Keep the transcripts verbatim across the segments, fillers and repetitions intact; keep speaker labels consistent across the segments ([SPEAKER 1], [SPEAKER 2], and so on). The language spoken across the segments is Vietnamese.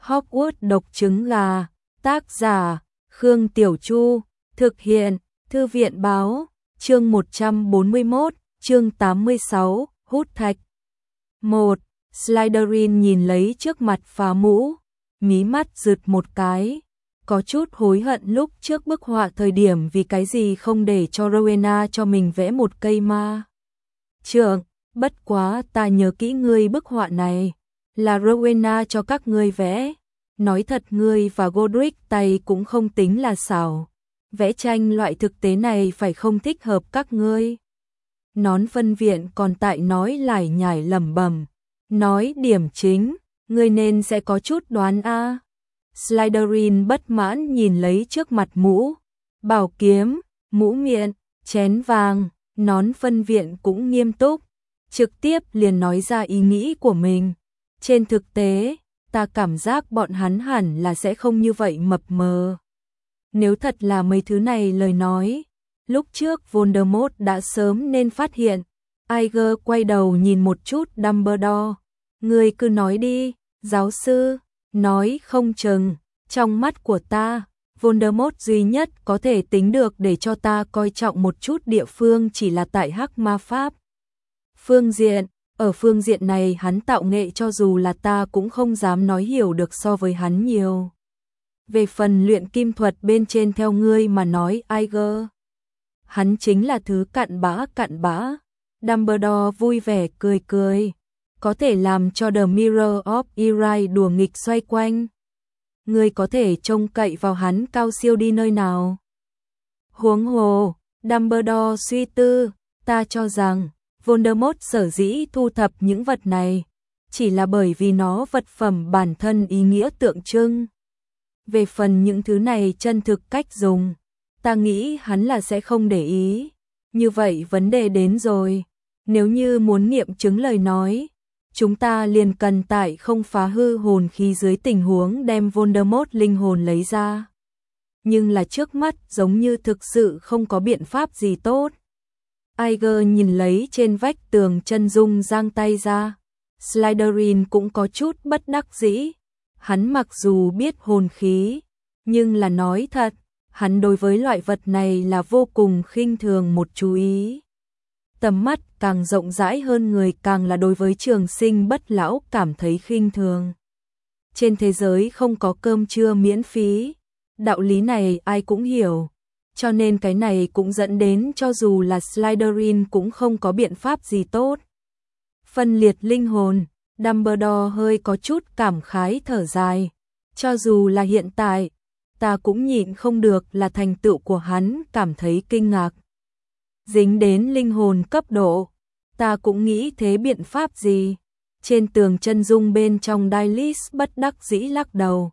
[SPEAKER 1] Hogwarts độc trứng gà, tác giả, Khương Tiểu Chu, thực hiện, Thư viện báo, chương một trăm bốn mươi mốt, chương tám mươi sáu, hút thạch. một. Slytherin nhìn lấy trước mặt phá mũ, mí mắt rực một cái, có chút hối hận lúc trước bức họa thời điểm vì cái gì không để cho Rowena cho mình vẽ một cây ma. Trưởng, bất quá ta nhớ kỹ ngươi bức họa này, là Rowena cho các ngươi vẽ. Nói thật ngươi và Godric tay cũng không tính là xảo. Vẽ tranh loại thực tế này phải không thích hợp các ngươi. Nón phân viện còn tại nói lải nhải lẩm bẩm, nói điểm chính, ngươi nên sẽ có chút đoán a. À. Slytherin bất mãn nhìn lấy trước mặt mũ, bảo kiếm, mũ miệng, chén vàng, nón phân viện cũng nghiêm túc, trực tiếp liền nói ra ý nghĩ của mình. Trên thực tế, ta cảm giác bọn hắn hẳn là sẽ không như vậy mập mờ. Nếu thật là mấy thứ này lời nói, lúc trước Voldemort đã sớm nên phát hiện. Iger quay đầu nhìn một chút Dumbledore. Ngươi cứ nói đi, giáo sư, nói không chừng, trong mắt của ta, Voldemort duy nhất có thể tính được để cho ta coi trọng một chút địa phương chỉ là tại hắc ma pháp. Phương diện, ở phương diện này hắn tạo nghệ cho dù là ta cũng không dám nói hiểu được so với hắn nhiều. Về phần luyện kim thuật bên trên theo ngươi mà nói Iger, hắn chính là thứ cặn bã cặn bã. Dumbledore vui vẻ cười cười, có thể làm cho The Mirror of Erie đùa nghịch xoay quanh. Ngươi có thể trông cậy vào hắn cao siêu đi nơi nào. Huống hồ, Dumbledore suy tư, ta cho rằng Voldemort sở dĩ thu thập những vật này, chỉ là bởi vì nó vật phẩm bản thân ý nghĩa tượng trưng. Về phần những thứ này chân thực cách dùng, ta nghĩ hắn là sẽ không để ý. Như vậy vấn đề đến rồi, nếu như muốn nghiệm chứng lời nói, chúng ta liền cần tại không phá hư hồn khí dưới tình huống đem Voldemort linh hồn lấy ra. Nhưng là trước mắt giống như thực sự không có biện pháp gì tốt. Iger nhìn lấy trên vách tường chân dung giang tay ra. Slytherin cũng có chút bất đắc dĩ. Hắn mặc dù biết hồn khí, nhưng là nói thật, hắn đối với loại vật này là vô cùng khinh thường một chú ý. Tầm mắt càng rộng rãi hơn người càng là đối với trường sinh bất lão cảm thấy khinh thường. Trên thế giới không có cơm trưa miễn phí, đạo lý này ai cũng hiểu. Cho nên cái này cũng dẫn đến cho dù là Slytherin cũng không có biện pháp gì tốt. Phân liệt linh hồn, Dumbledore hơi có chút cảm khái thở dài. Cho dù là hiện tại, ta cũng nhịn không được là thành tựu của hắn cảm thấy kinh ngạc. Dính đến linh hồn cấp độ, ta cũng nghĩ thế biện pháp gì. Trên tường chân dung bên trong Daelis bất đắc dĩ lắc đầu.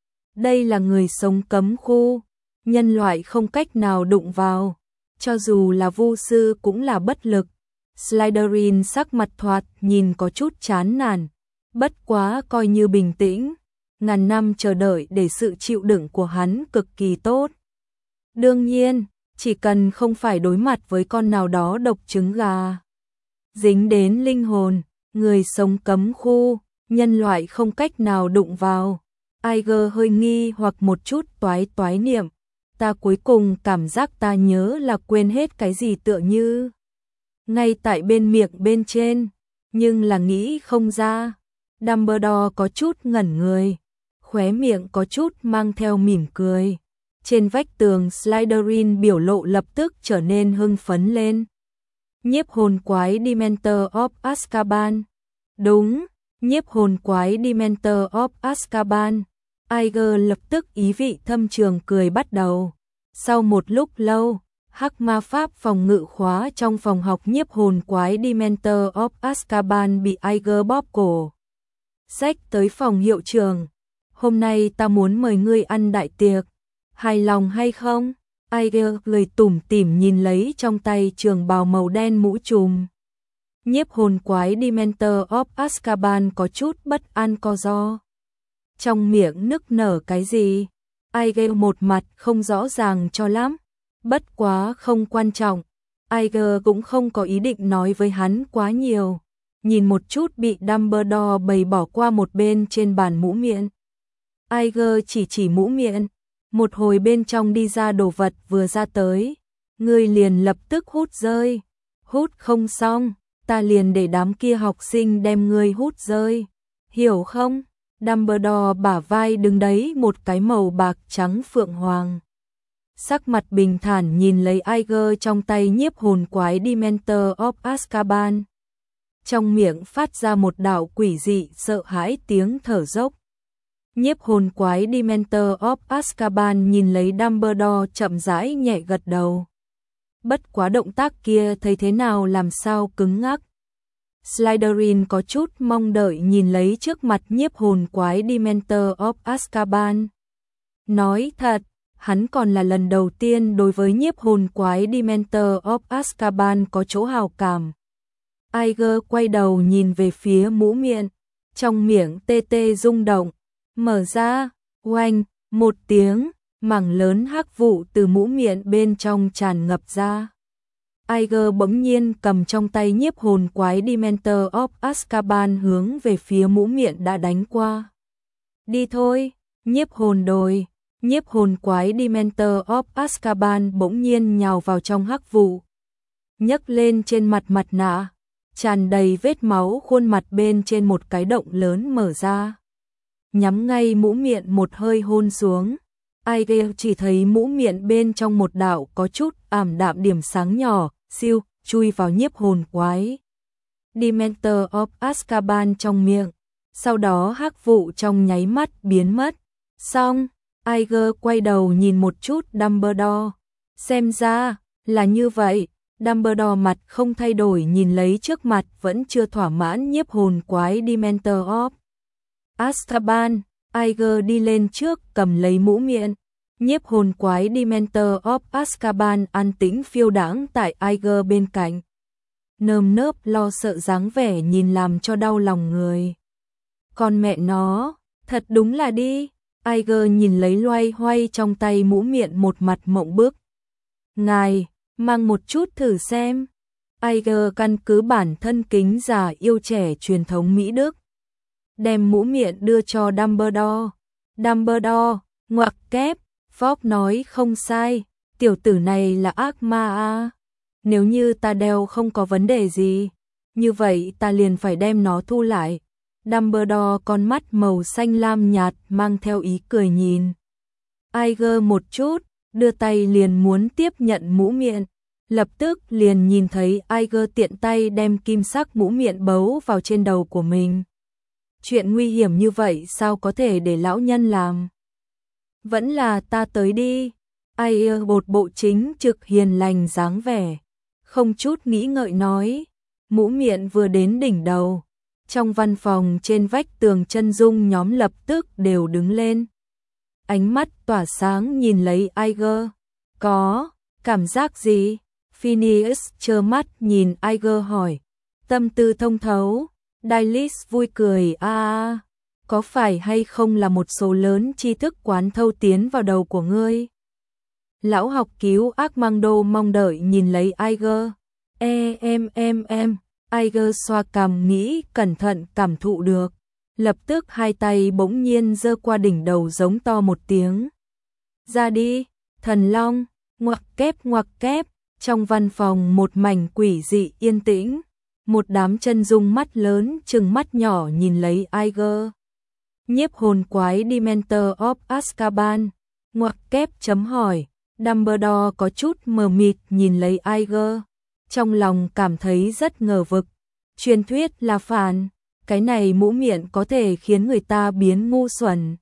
[SPEAKER 1] Đây là người sống cấm khu. Nhân loại không cách nào đụng vào, cho dù là vu sư cũng là bất lực. Slytherin sắc mặt thoạt nhìn có chút chán nản, bất quá coi như bình tĩnh, ngàn năm chờ đợi để sự chịu đựng của hắn cực kỳ tốt. Đương nhiên, chỉ cần không phải đối mặt với con nào đó độc trứng gà. Dính đến linh hồn, người sống cấm khu, nhân loại không cách nào đụng vào. Iger hơi nghi hoặc một chút toái toái niệm. Ta cuối cùng cảm giác ta nhớ là quên hết cái gì tựa như. Ngay tại bên miệng bên trên, nhưng là nghĩ không ra. Dumbledore có chút ngẩn người, khóe miệng có chút mang theo mỉm cười. Trên vách tường Slytherin biểu lộ lập tức trở nên hưng phấn lên. Nhiếp hồn quái Dementor of Azkaban. Đúng, nhiếp hồn quái Dementor of Azkaban. Iger lập tức ý vị thâm trường cười bắt đầu. Sau một lúc lâu, hắc ma pháp phòng ngự khóa trong phòng học nhiếp hồn quái Dementor of Azkaban bị Iger bóp cổ. Xách tới phòng hiệu trưởng. Hôm nay ta muốn mời ngươi ăn đại tiệc. Hài lòng hay không? Iger cười tủm tỉm nhìn lấy trong tay trường bào màu đen mũ trùm. Nhiếp hồn quái Dementor of Azkaban có chút bất an co ro. Trong miệng nức nở cái gì? Iger một mặt không rõ ràng cho lắm. Bất quá không quan trọng. Iger cũng không có ý định nói với hắn quá nhiều. Nhìn một chút bị Dumbledore bày bỏ qua một bên trên bàn mũ miệng. Iger chỉ chỉ mũ miệng, một hồi bên trong đi ra đồ vật vừa ra tới, ngươi liền lập tức hút rơi, hút không xong, ta liền để đám kia học sinh đem ngươi hút rơi, hiểu không? Dumbledore bả vai đứng đấy một cái màu bạc trắng phượng hoàng. Sắc mặt bình thản nhìn lấy Iger trong tay nhiếp hồn quái Dementor of Azkaban. Trong miệng phát ra một đạo quỷ dị sợ hãi tiếng thở dốc. Nhiếp hồn quái Dementor of Azkaban nhìn lấy Dumbledore chậm rãi nhẹ gật đầu. Bất quá động tác kia thấy thế nào làm sao cứng ngắc. Slytherin có chút mong đợi nhìn lấy trước mặt nhiếp hồn quái Dementor of Azkaban. Nói thật, hắn còn là lần đầu tiên đối với nhiếp hồn quái Dementor of Azkaban có chỗ hào cảm. Iger quay đầu nhìn về phía mũ miệng, trong miệng tê tê rung động, mở ra, oanh, một tiếng, mảng lớn hắc vụ từ mũ miệng bên trong tràn ngập ra. Iger bỗng nhiên cầm trong tay nhiếp hồn quái Dementor of Azkaban hướng về phía mũ miệng đã đánh qua. Đi thôi, nhiếp hồn đồi, nhiếp hồn quái Dementor of Azkaban bỗng nhiên nhào vào trong hắc vụ. Nhấc lên trên mặt mặt nạ, tràn đầy vết máu khuôn mặt bên trên một cái động lớn mở ra. Nhắm ngay mũ miệng một hơi hôn xuống. Iger chỉ thấy mũ miệng bên trong một đạo có chút ảm đạm điểm sáng nhỏ, siêu, chui vào nhiếp hồn quái Dementor of Azkaban trong miệng. Sau đó hắc vụ trong nháy mắt biến mất. Xong, Iger quay đầu nhìn một chút Dumbledore. Xem ra, là như vậy. Dumbledore mặt không thay đổi nhìn lấy trước mặt vẫn chưa thỏa mãn nhiếp hồn quái Dementor of Azkaban. Iger đi lên trước cầm lấy mũ miệng. Nhiếp hồn quái Dementor of Azkaban an tĩnh phiêu đãng tại Iger bên cạnh. Nơm nớp lo sợ dáng vẻ nhìn làm cho đau lòng người. Con mẹ nó, thật đúng là đi. Iger nhìn lấy loay hoay trong tay mũ miệng một mặt mộng bức. Ngài, mang một chút thử xem. Iger căn cứ bản thân kính già yêu trẻ truyền thống Mỹ Đức. Đem mũ miệng đưa cho Dumbledore. Dumbledore, ngoặc kép, Fogg nói không sai, tiểu tử này là ác ma à. Nếu như ta đeo không có vấn đề gì, như vậy ta liền phải đem nó thu lại. Dumbledore con mắt màu xanh lam nhạt mang theo ý cười nhìn Iger một chút, đưa tay liền muốn tiếp nhận mũ miệng. Lập tức liền nhìn thấy Iger tiện tay đem kim sắc mũ miệng bấu vào trên đầu của mình. Chuyện nguy hiểm như vậy sao có thể để lão nhân làm? Vẫn là ta tới đi. Iger bột bộ chính trực hiền lành dáng vẻ, không chút nghĩ ngợi nói. Mũ miệng vừa đến đỉnh đầu, trong văn phòng trên vách tường chân dung nhóm lập tức đều đứng lên. Ánh mắt tỏa sáng nhìn lấy Iger. Có cảm giác gì? Phineas trơ mắt nhìn Iger hỏi. Tâm tư thông thấu. Daelis vui cười a à, có phải hay không là một số lớn tri thức quán thâu tiến vào đầu của ngươi? Lão học cứu Armando mong đợi nhìn lấy Iger. E em em em, Iger xoa cằm nghĩ cẩn thận cảm thụ được. Lập tức hai tay bỗng nhiên giơ qua đỉnh đầu giống to một tiếng. Ra đi, thần long, ngoặc kép ngoặc kép, trong văn phòng một mảnh quỷ dị yên tĩnh. Một đám chân dung mắt lớn chừng mắt nhỏ nhìn lấy Iger. Nhiếp hồn quái Dementor of Azkaban, ngoặc kép chấm hỏi. Dumbledore có chút mờ mịt nhìn lấy Iger, trong lòng cảm thấy rất ngờ vực. Truyền thuyết là phản, cái này mũ miệng có thể khiến người ta biến ngu xuẩn.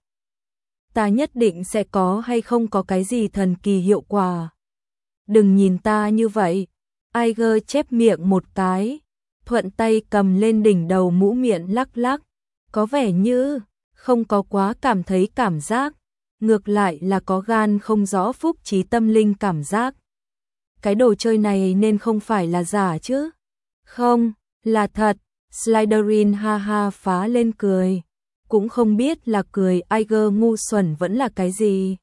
[SPEAKER 1] Ta nhất định sẽ có hay không có cái gì thần kỳ hiệu quả. Đừng nhìn ta như vậy. Iger chép miệng một cái, thuận tay cầm lên đỉnh đầu mũ miệng lắc lắc. Có vẻ như không có quá cảm thấy cảm giác, ngược lại là có gan không rõ phúc trí tâm linh cảm giác. Cái đồ chơi này nên không phải là giả chứ? Không, là thật. Slytherin ha ha phá lên cười. Cũng không biết là cười Iger ngu xuẩn vẫn là cái gì.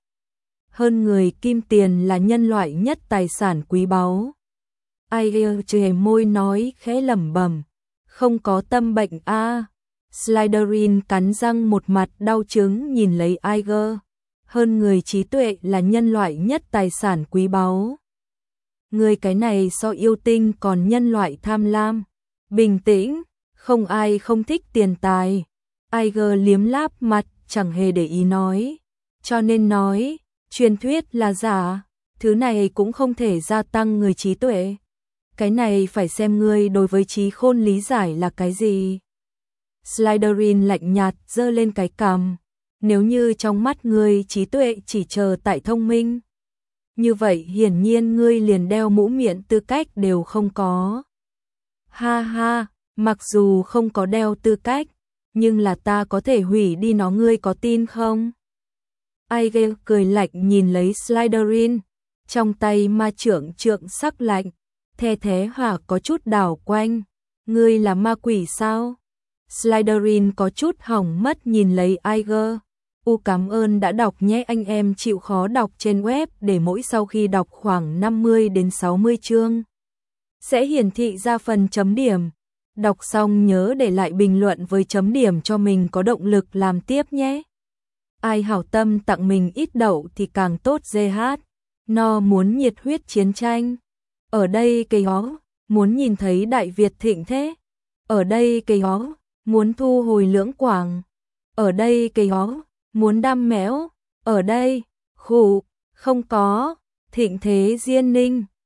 [SPEAKER 1] Hơn người kim tiền là nhân loại nhất tài sản quý báu. Iger chề môi nói khẽ lẩm bẩm, không có tâm bệnh a. Slytherin cắn răng một mặt đau chứng nhìn lấy Iger. Hơn người trí tuệ là nhân loại nhất tài sản quý báu. Người cái này so yêu tinh còn nhân loại tham lam. Bình tĩnh, không ai không thích tiền tài. Iger liếm láp mặt, chẳng hề để ý nói. Cho nên nói, truyền thuyết là giả, thứ này cũng không thể gia tăng người trí tuệ. Cái này phải xem ngươi đối với trí khôn lý giải là cái gì. Slytherin lạnh nhạt giơ lên cái cằm. Nếu như trong mắt ngươi trí tuệ chỉ chờ tại thông minh, như vậy hiển nhiên ngươi liền đeo mũ miệng tư cách đều không có. Ha ha, mặc dù không có đeo tư cách, nhưng là ta có thể hủy đi nó, ngươi có tin không? Iger cười lạnh nhìn lấy Slytherin, trong tay ma trượng trượng sắc lạnh, the thế hỏa có chút đảo quanh. Ngươi là ma quỷ sao? Slytherin có chút hỏng mất nhìn lấy Iger. U cảm ơn đã đọc nhé, anh em chịu khó đọc trên web để mỗi sau khi đọc khoảng năm mươi đến sáu mươi chương sẽ hiển thị ra phần chấm điểm. Đọc xong nhớ để lại bình luận với chấm điểm cho mình có động lực làm tiếp nhé. Ai hảo tâm tặng mình ít đậu thì càng tốt. giê hát No muốn nhiệt huyết chiến tranh. Ở đây cây hó, muốn nhìn thấy Đại Việt thịnh thế. Ở đây cây hó, muốn thu hồi Lưỡng Quảng. Ở đây cây hó, muốn đam mẽo. Ở đây, khủ, không có, thịnh thế Diên Ninh.